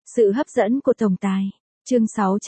Sự hấp dẫn của tổng tài. Chương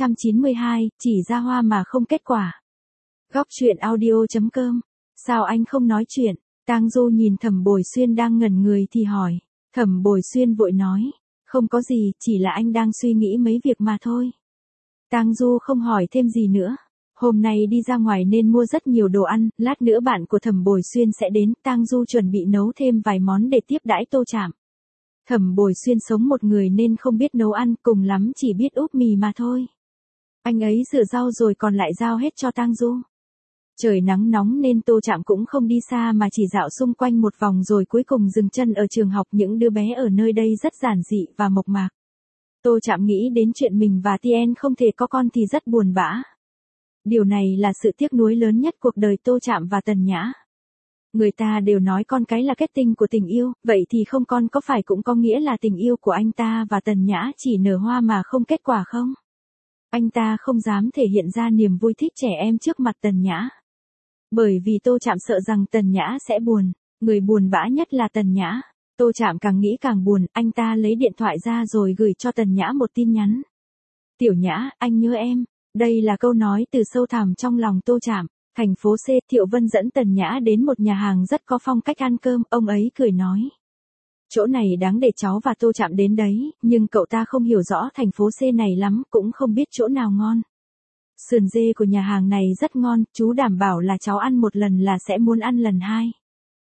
692, chỉ ra hoa mà không kết quả. Góc truyện audio.com. Sao anh không nói chuyện? Tang Du nhìn Thẩm Bồi Xuyên đang ngẩn người thì hỏi. Thẩm Bồi Xuyên vội nói. Không có gì, chỉ là anh đang suy nghĩ mấy việc mà thôi. Tang Du không hỏi thêm gì nữa. Hôm nay đi ra ngoài nên mua rất nhiều đồ ăn, lát nữa bạn của Thẩm Bồi Xuyên sẽ đến, Tang Du chuẩn bị nấu thêm vài món để tiếp đãi Tô Trạm. Thẩm Bồi Xuyên sống một người nên không biết nấu ăn, cùng lắm chỉ biết úp mì mà thôi. Anh ấy rửa rau rồi còn lại giao hết cho Tang Du. Trời nắng nóng nên Tô Trạm cũng không đi xa mà chỉ dạo xung quanh một vòng rồi cuối cùng dừng chân ở trường học. Những đứa bé ở nơi đây rất giản dị và mộc mạc. Tô Trạm nghĩ đến chuyện mình và Tien không thể có con thì rất buồn bã. Điều này là sự tiếc nuối lớn nhất cuộc đời Tô Trạm và Tần Nhã. Người ta đều nói con cái là kết tinh của tình yêu, vậy thì không con có phải cũng có nghĩa là tình yêu của anh ta và Tần Nhã chỉ nở hoa mà không kết quả không? Anh ta không dám thể hiện ra niềm vui thích trẻ em trước mặt Tần Nhã. Bởi vì Tô Trạm sợ rằng Tần Nhã sẽ buồn, người buồn bã nhất là Tần Nhã. Tô Trạm càng nghĩ càng buồn, anh ta lấy điện thoại ra rồi gửi cho Tần Nhã một tin nhắn. Tiểu Nhã, anh nhớ em. Đây là câu nói từ sâu thẳm trong lòng Tô Trạm. Thành phố C, Thiệu Vân dẫn Tần Nhã đến một nhà hàng rất có phong cách ăn cơm, ông ấy cười nói. Chỗ này đáng để cháu và Tô Trạm đến đấy, nhưng cậu ta không hiểu rõ thành phố C này lắm, cũng không biết chỗ nào ngon. Sườn dê của nhà hàng này rất ngon, chú đảm bảo là cháu ăn một lần là sẽ muốn ăn lần hai.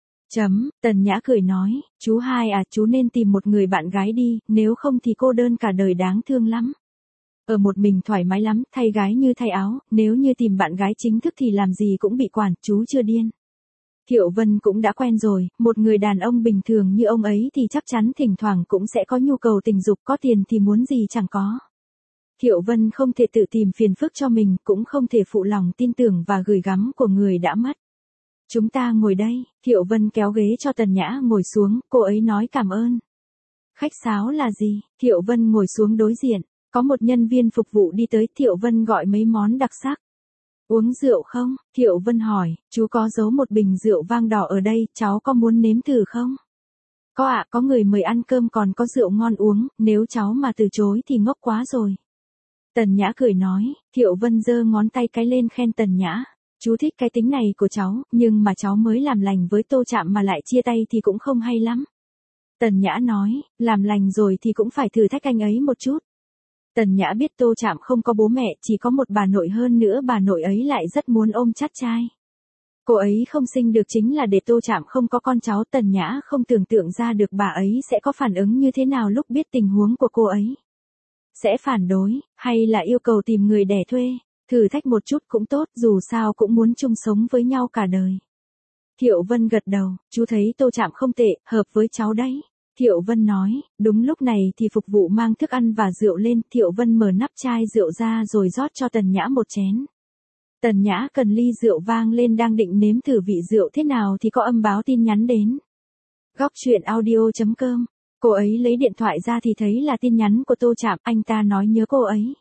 Tần Nhã cười nói, chú hai à, chú nên tìm một người bạn gái đi, nếu không thì cô đơn cả đời đáng thương lắm. Ở một mình thoải mái lắm, thay gái như thay áo, nếu như tìm bạn gái chính thức thì làm gì cũng bị quản, chú chưa điên. Thiệu Vân cũng đã quen rồi, một người đàn ông bình thường như ông ấy thì chắc chắn thỉnh thoảng cũng sẽ có nhu cầu tình dục, có tiền thì muốn gì chẳng có. Thiệu Vân không thể tự tìm phiền phức cho mình, cũng không thể phụ lòng tin tưởng và gửi gắm của người đã mất. Chúng ta ngồi đây, Thiệu Vân kéo ghế cho Tần Nhã ngồi xuống, cô ấy nói cảm ơn. Khách sáo là gì? Thiệu Vân ngồi xuống đối diện. Có một nhân viên phục vụ đi tới, Thiệu Vân gọi mấy món đặc sắc. Uống rượu không? Thiệu Vân hỏi, chú có giấu một bình rượu vang đỏ ở đây, cháu có muốn nếm thử không? Có ạ, có người mời ăn cơm còn có rượu ngon uống, nếu cháu mà từ chối thì ngốc quá rồi. Tần Nhã cười nói, Thiệu Vân giơ ngón tay cái lên khen Tần Nhã. Chú thích cái tính này của cháu, nhưng mà cháu mới làm lành với Tô Trạm mà lại chia tay thì cũng không hay lắm. Tần Nhã nói, làm lành rồi thì cũng phải thử thách anh ấy một chút. Tần Nhã biết Tô Trạm không có bố mẹ, chỉ có một bà nội, hơn nữa bà nội ấy lại rất muốn ôm chắt trai. Cô ấy không sinh được chính là để Tô Trạm không có con cháu. Tần Nhã không tưởng tượng ra được bà ấy sẽ có phản ứng như thế nào lúc biết tình huống của cô ấy. Sẽ phản đối, hay là yêu cầu tìm người đẻ thuê, thử thách một chút cũng tốt, dù sao cũng muốn chung sống với nhau cả đời. Thiệu Vân gật đầu, chú thấy Tô Trạm không tệ, hợp với cháu đấy. Thiệu Vân nói, đúng lúc này thì phục vụ mang thức ăn và rượu lên, Thiệu Vân mở nắp chai rượu ra rồi rót cho Tần Nhã một chén. Tần Nhã cần ly rượu vang lên đang định nếm thử vị rượu thế nào thì có âm báo tin nhắn đến. Góc truyện audio.com. Cô ấy lấy điện thoại ra thì thấy là tin nhắn của Tô Trạm, anh ta nói nhớ cô ấy.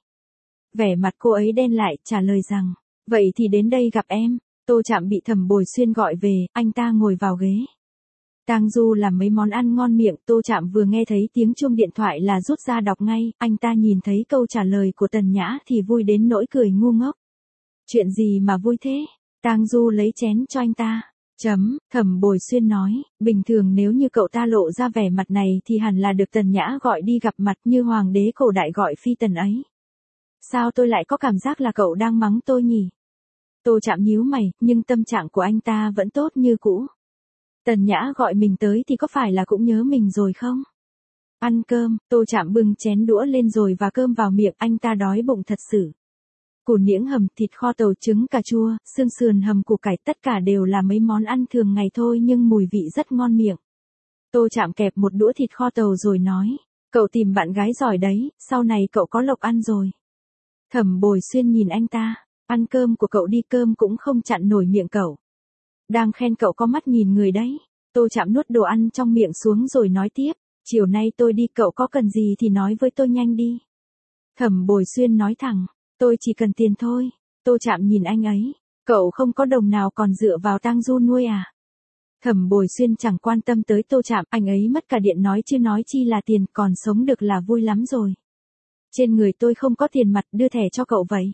Vẻ mặt cô ấy đen lại, trả lời rằng, vậy thì đến đây gặp em. Tô Trạm bị Thẩm Bồi Xuyên gọi về, anh ta ngồi vào ghế. Tang Du làm mấy món ăn ngon miệng, Tô Trạm vừa nghe thấy tiếng chuông điện thoại là rút ra đọc ngay, anh ta nhìn thấy câu trả lời của Tần Nhã thì vui đến nỗi cười ngu ngốc. Chuyện gì mà vui thế? Tang Du lấy chén cho anh ta. Thẩm Bồi Xuyên nói, bình thường nếu như cậu ta lộ ra vẻ mặt này thì hẳn là được Tần Nhã gọi đi gặp mặt như hoàng đế cổ đại gọi phi tần ấy. Sao tôi lại có cảm giác là cậu đang mắng tôi nhỉ? Tô Trạm nhíu mày, nhưng tâm trạng của anh ta vẫn tốt như cũ. Tần Nhã gọi mình tới thì có phải là cũng nhớ mình rồi không? Ăn cơm, Tô Trạm bưng chén đũa lên rồi và cơm vào miệng, anh ta đói bụng thật sự. Củ niễng hầm, thịt kho tàu, trứng cà chua, xương sườn hầm, củ cải, tất cả đều là mấy món ăn thường ngày thôi nhưng mùi vị rất ngon miệng. Tô Trạm kẹp một đũa thịt kho tàu rồi nói, cậu tìm bạn gái giỏi đấy, sau này cậu có lộc ăn rồi. Thẩm Bồi Xuyên nhìn anh ta, ăn cơm của cậu đi, cơm cũng không chặn nổi miệng cậu. Đang khen cậu có mắt nhìn người đấy. Tô Trạm nuốt đồ ăn trong miệng xuống rồi nói tiếp, chiều nay tôi đi, cậu có cần gì thì nói với tôi nhanh đi. Thẩm Bồi Xuyên nói thẳng, tôi chỉ cần tiền thôi. Tô Trạm nhìn anh ấy, cậu không có đồng nào còn dựa vào Tang Du nuôi à? Thẩm Bồi Xuyên chẳng quan tâm tới Tô Trạm, anh ấy mất cả điện nói chứ nói chi là tiền, còn sống được là vui lắm rồi. Trên người tôi không có tiền mặt, đưa thẻ cho cậu vậy.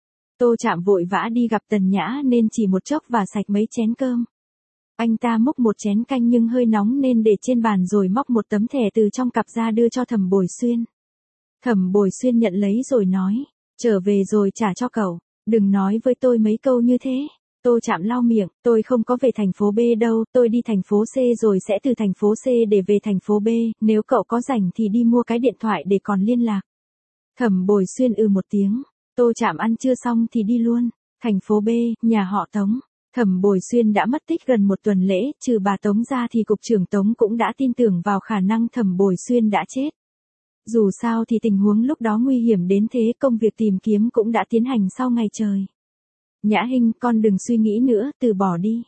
Tô Trạm vội vã đi gặp Tần Nhã nên chỉ một chốc và sạch mấy chén cơm. Anh ta múc một chén canh nhưng hơi nóng nên để trên bàn rồi móc một tấm thẻ từ trong cặp ra đưa cho Thẩm Bồi Xuyên. Thẩm Bồi Xuyên nhận lấy rồi nói, trở về rồi trả cho cậu, đừng nói với tôi mấy câu như thế. Tô Trạm lau miệng, tôi không có về thành phố B đâu, tôi đi thành phố C rồi sẽ từ thành phố C để về thành phố B, nếu cậu có rảnh thì đi mua cái điện thoại để còn liên lạc. Thẩm Bồi Xuyên một tiếng, Tô Trạm ăn chưa xong thì đi luôn, thành phố B, nhà họ Tống. Thẩm Bồi Xuyên đã mất tích gần một tuần lễ, trừ bà Tống ra thì cục trưởng Tống cũng đã tin tưởng vào khả năng Thẩm Bồi Xuyên đã chết. Dù sao thì tình huống lúc đó nguy hiểm đến thế, công việc tìm kiếm cũng đã tiến hành sau ngày trời. Nhã Hinh, con đừng suy nghĩ nữa, từ bỏ đi.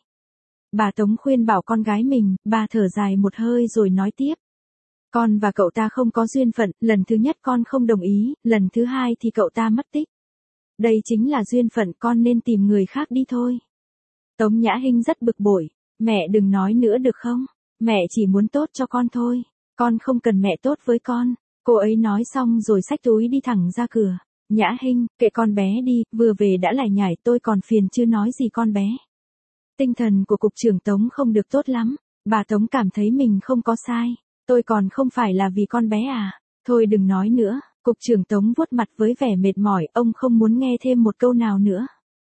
Bà Tống khuyên bảo con gái mình, bà thở dài một hơi rồi nói tiếp. Con và cậu ta không có duyên phận, lần thứ nhất con không đồng ý, lần thứ hai thì cậu ta mất tích. Đây chính là duyên phận, con nên tìm người khác đi thôi. Tống Nhã Hinh rất bực bội, mẹ đừng nói nữa được không? Mẹ chỉ muốn tốt cho con thôi, con không cần mẹ tốt với con. Cô ấy nói xong rồi xách túi đi thẳng ra cửa. Nhã Hinh, kệ con bé đi, vừa về đã lải nhải, tôi còn phiền chưa nói gì con bé. Tinh thần của cục trưởng Tống không được tốt lắm, bà Tống cảm thấy mình không có sai, tôi còn không phải là vì con bé à, thôi đừng nói nữa, cục trưởng Tống vuốt mặt với vẻ mệt mỏi, ông không muốn nghe thêm một câu nào nữa.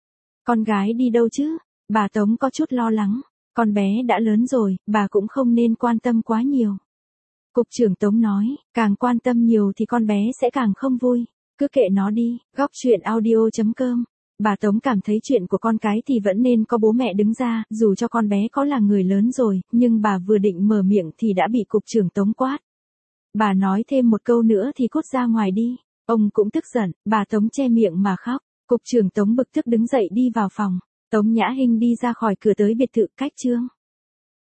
Con gái đi đâu chứ? Bà Tống có chút lo lắng, con bé đã lớn rồi, bà cũng không nên quan tâm quá nhiều. Cục trưởng Tống nói, càng quan tâm nhiều thì con bé sẽ càng không vui, cứ kệ nó đi. Góc truyện audio.com. Bà Tống cảm thấy chuyện của con cái thì vẫn nên có bố mẹ đứng ra, dù cho con bé có là người lớn rồi, nhưng bà vừa định mở miệng thì đã bị cục trưởng Tống quát. Bà nói thêm một câu nữa thì cút ra ngoài đi. Ông cũng tức giận, bà Tống che miệng mà khóc. Cục trưởng Tống bực tức đứng dậy đi vào phòng. Tống Nhã Hinh đi ra khỏi cửa tới biệt thự cách Trương.